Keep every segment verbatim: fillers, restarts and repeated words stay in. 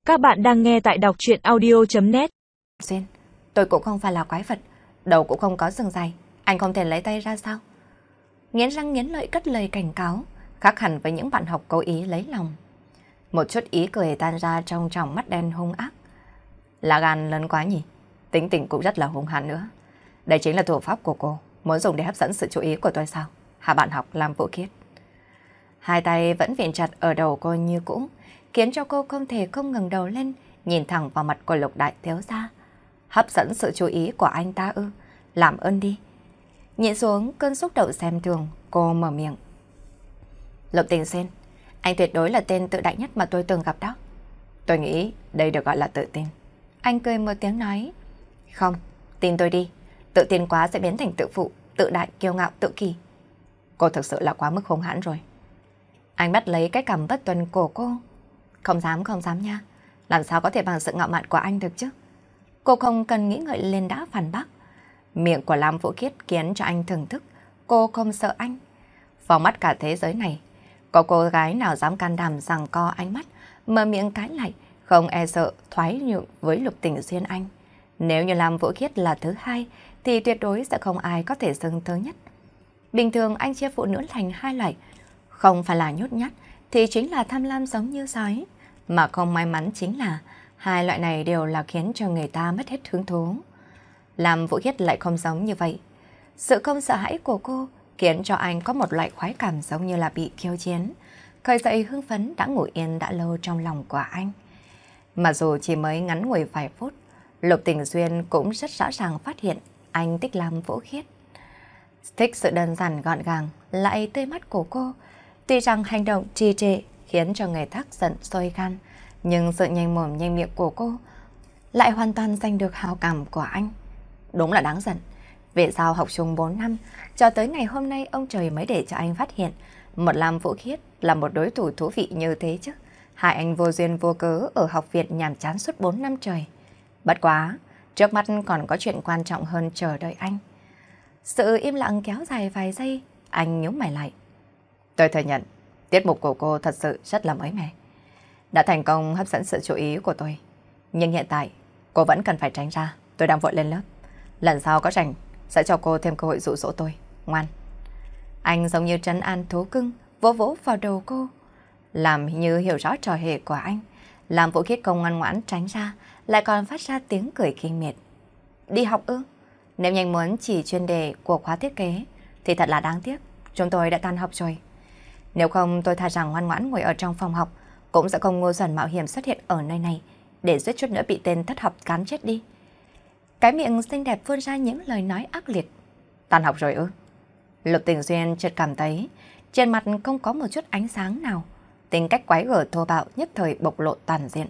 Các bạn đang nghe tại đọc truyện audio.net. Duyên, tôi cũng không phải là quái vật, đầu cũng không có sừng dài, anh không thể lấy tay ra sao? Nghiến răng nghiến lợi cất lời cảnh cáo, khác hẳn với những bạn học cố ý lấy lòng. Một chút ý cười tan ra trong tròng mắt đen hung ác. Lá gan lớn quá nhỉ, tính tình cũng rất là hung hãn nữa. Đây chính là thủ pháp của cô, muốn dùng để hấp dẫn sự chú ý của tôi sao? Hà bạn học Lam Vũ Khiết. Hai tay vẫn viện chặt ở đầu cô như cũ, khiến cho cô không thể không ngẩng đầu lên, nhìn thẳng vào mặt của Lục đại thiếu gia. Hấp dẫn sự chú ý của anh ta ư? Làm ơn đi. Nhịn xuống cơn xúc động xem thường, cô mở miệng. Lục Tình Xuyên, anh tuyệt đối là tên tự đại nhất mà tôi từng gặp đó. Tôi nghĩ đây được gọi là tự tin. Anh cười một tiếng nói. Không, tin tôi đi. Tự tin quá sẽ biến thành tự phụ, tự đại, kiêu ngạo, tự kỳ. Cô thực sự là quá mức hung hãn rồi. Anh bắt lấy cái cằm bất tuần của cô. Không dám, không dám nha. Làm sao có thể bằng sự ngạo mạn của anh được chứ? Cô không cần nghĩ ngợi lên đã phản bác. Miệng của Lam Vũ Khiết khiến cho anh thưởng thức. Cô không sợ anh. Vào mắt cả thế giới này, có cô gái nào dám can đảm giằng co ánh mắt, mở miệng cãi lại, không e sợ thoái nhượng với Lục Tình Xuyên anh. Nếu như Lam Vũ Khiết là thứ hai, thì tuyệt đối sẽ không ai có thể xưng thứ nhất. Bình thường anh chia phụ nữ thành hai loại, không phải là nhút nhát, thì chính là tham lam giống như sói. Mà không may mắn chính là hai loại này đều là khiến cho người ta mất hết hứng thú. Lam Vũ Khiết lại không giống như vậy. Sự không sợ hãi của cô khiến cho anh có một loại khoái cảm giống như là bị khiêu chiến. Khởi dậy hưng phấn đã ngủ yên đã lâu trong lòng của anh. Mà dù chỉ mới ngắn ngủi vài phút, Lục Tình Xuyên cũng rất rõ ràng phát hiện anh thích Lam Vũ Khiết. Thích sự đơn giản gọn gàng, lại tươi mắt của cô. Tuy rằng hành động trì trệ khiến cho người khác giận sôi gan, nhưng sự nhanh mồm nhanh miệng của cô lại hoàn toàn giành được hào cảm của anh. Đúng là đáng giận. Vì sao học chung bốn năm, cho tới ngày hôm nay ông trời mới để cho anh phát hiện một Lam Vũ Khiết là một đối thủ thú vị như thế chứ. Hai anh vô duyên vô cớ ở học viện nhàm chán suốt bốn năm trời. Bất quá, trước mắt còn có chuyện quan trọng hơn chờ đợi anh. Sự im lặng kéo dài vài giây, anh nhíu mày lại. Tôi thừa nhận, tiết mục của cô thật sự rất là mới mẻ. Đã thành công hấp dẫn sự chú ý của tôi. Nhưng hiện tại, cô vẫn cần phải tránh ra. Tôi đang vội lên lớp. Lần sau có rảnh, sẽ cho cô thêm cơ hội dụ dỗ tôi. Ngoan. Anh giống như trấn an thú cưng, vỗ vỗ vào đầu cô. Làm như hiểu rõ trò hề của anh. Làm Vũ Khiết không ngoan ngoãn tránh ra, lại còn phát ra tiếng cười kinh miệt. Đi học ư? Nếu nhanh muốn chỉ chuyên đề của khóa thiết kế, thì thật là đáng tiếc. Chúng tôi đã tan học rồi. Nếu không tôi thà rằng ngoan ngoãn ngồi ở trong phòng học, cũng sẽ không ngu xuẩn mạo hiểm xuất hiện ở nơi này, để suýt chút nữa bị tên thất học cán chết đi. Cái miệng xinh đẹp phun ra những lời nói ác liệt. Tan học rồi ư? Lục Tình Xuyên chợt cảm thấy trên mặt không có một chút ánh sáng nào. Tính cách quái gở thô bạo nhất thời bộc lộ toàn diện.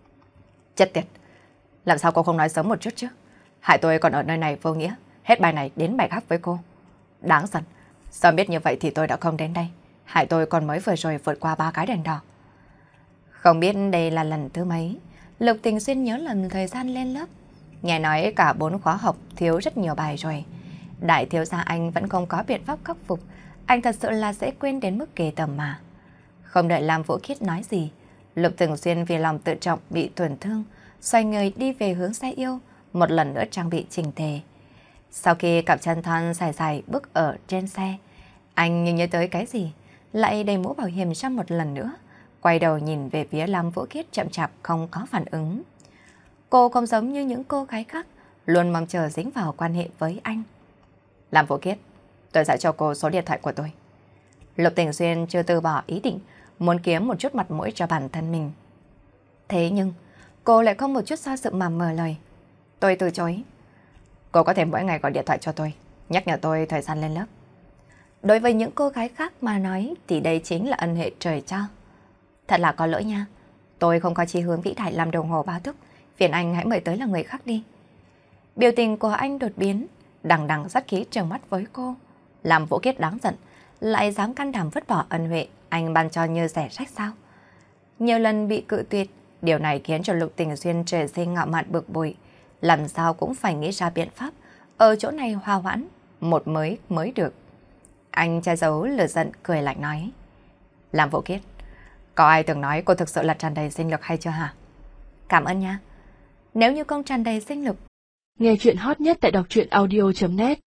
Chết tiệt, làm sao cô không nói sớm một chút chứ? Hại tôi còn ở nơi này vô nghĩa, hết bài này đến bài khác với cô. Đáng giận, sớm biết như vậy thì tôi đã không đến đây. Hại tôi còn mới vừa rồi vượt qua ba cái đèn đỏ. Không biết đây là lần thứ mấy, Lục Tình Xuyên nhớ lần thời gian lên lớp. Nghe nói cả bốn khóa học thiếu rất nhiều bài rồi. Đại thiếu gia anh vẫn không có biện pháp khắc phục. Anh thật sự là sẽ quên đến mức ghê tởm mà. Không đợi Lam Vũ Khiết nói gì, Lục Tình Xuyên vì lòng tự trọng bị tổn thương, xoay người đi về hướng xe yêu, một lần nữa trang bị chỉnh tề. Sau khi cặp chân thon dài dài bước ở trên xe, anh như nhớ tới cái gì, lại đầy mũ bảo hiểm sang một lần nữa, quay đầu nhìn về phía Lam Vũ Khiết chậm chạp không có phản ứng. Cô không giống như những cô gái khác, luôn mong chờ dính vào quan hệ với anh. Lam Vũ Khiết, tôi sẽ cho cô số điện thoại của tôi. Lục Tình Xuyên chưa từ bỏ ý định, muốn kiếm một chút mặt mũi cho bản thân mình. Thế nhưng, cô lại không một chút do dự mà mở lời. Tôi từ chối. Cô có thể mỗi ngày gọi điện thoại cho tôi, nhắc nhở tôi thời gian lên lớp. Đối với những cô gái khác mà nói thì đây chính là ân hệ trời cho. Thật là có lỗi nha. Tôi không có chí hướng vĩ đại làm đồng hồ báo thức. Phiền anh hãy mời tới là người khác đi. Biểu tình của anh đột biến, đằng đằng sát khí trừng mắt với cô. Làm Vũ Khiết đáng giận, lại dám can đảm vứt bỏ ân huệ anh ban cho như rẻ rách sao? Nhiều lần bị cự tuyệt, điều này khiến cho Lục Tình Xuyên trời sinh ngạo mạn bực bội, làm sao cũng phải nghĩ ra biện pháp ở chỗ này hòa hoãn, một mới mới được. Anh che giấu lửa giận cười lạnh nói. Làm Vũ Khiết, có ai từng nói cô thực sự là tràn đầy sinh lực hay chưa hả? Cảm ơn nha. Nếu như không tràn đầy sinh lực. Nghe chuyện hot nhất tại đọc truyện audio chấm net